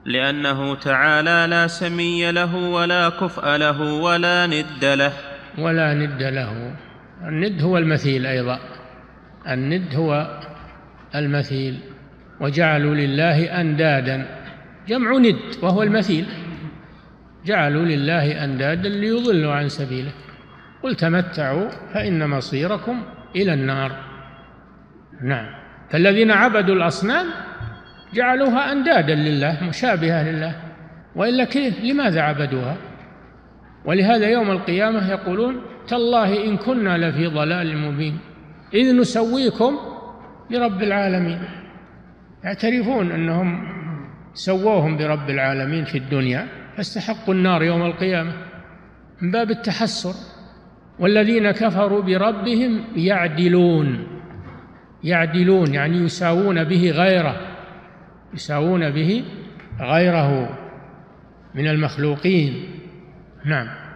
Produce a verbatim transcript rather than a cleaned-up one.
لأنه تعالى لا سمي له ولا كفء له ولا ند له. ولا ند له. الند هو المثيل أيضا، الند هو المثيل. وجعلوا لله أندادا، جمع ند وهو المثيل، جعلوا لله أندادا ليضلوا عن سبيله. قل تمتعوا فإن مصيركم إلى النار. نعم. فالذين عبدوا الأصنام جعلوها أندادا لله، مشابهة لله، وإلا كيف؟ لماذا عبدوها؟ ولهذا يوم القيامة يقولون تالله إن كنا لفي ضلال مبين إذ نسويكم برب العالمين. يعترفون أنهم سووهم برب العالمين في الدنيا فاستحقوا النار يوم القيامة من باب التحسر. والذين كفروا بربهم يعدلون، يعدلون يعني يساوون به غيره، يساوون به غيره من المخلوقين. نعم.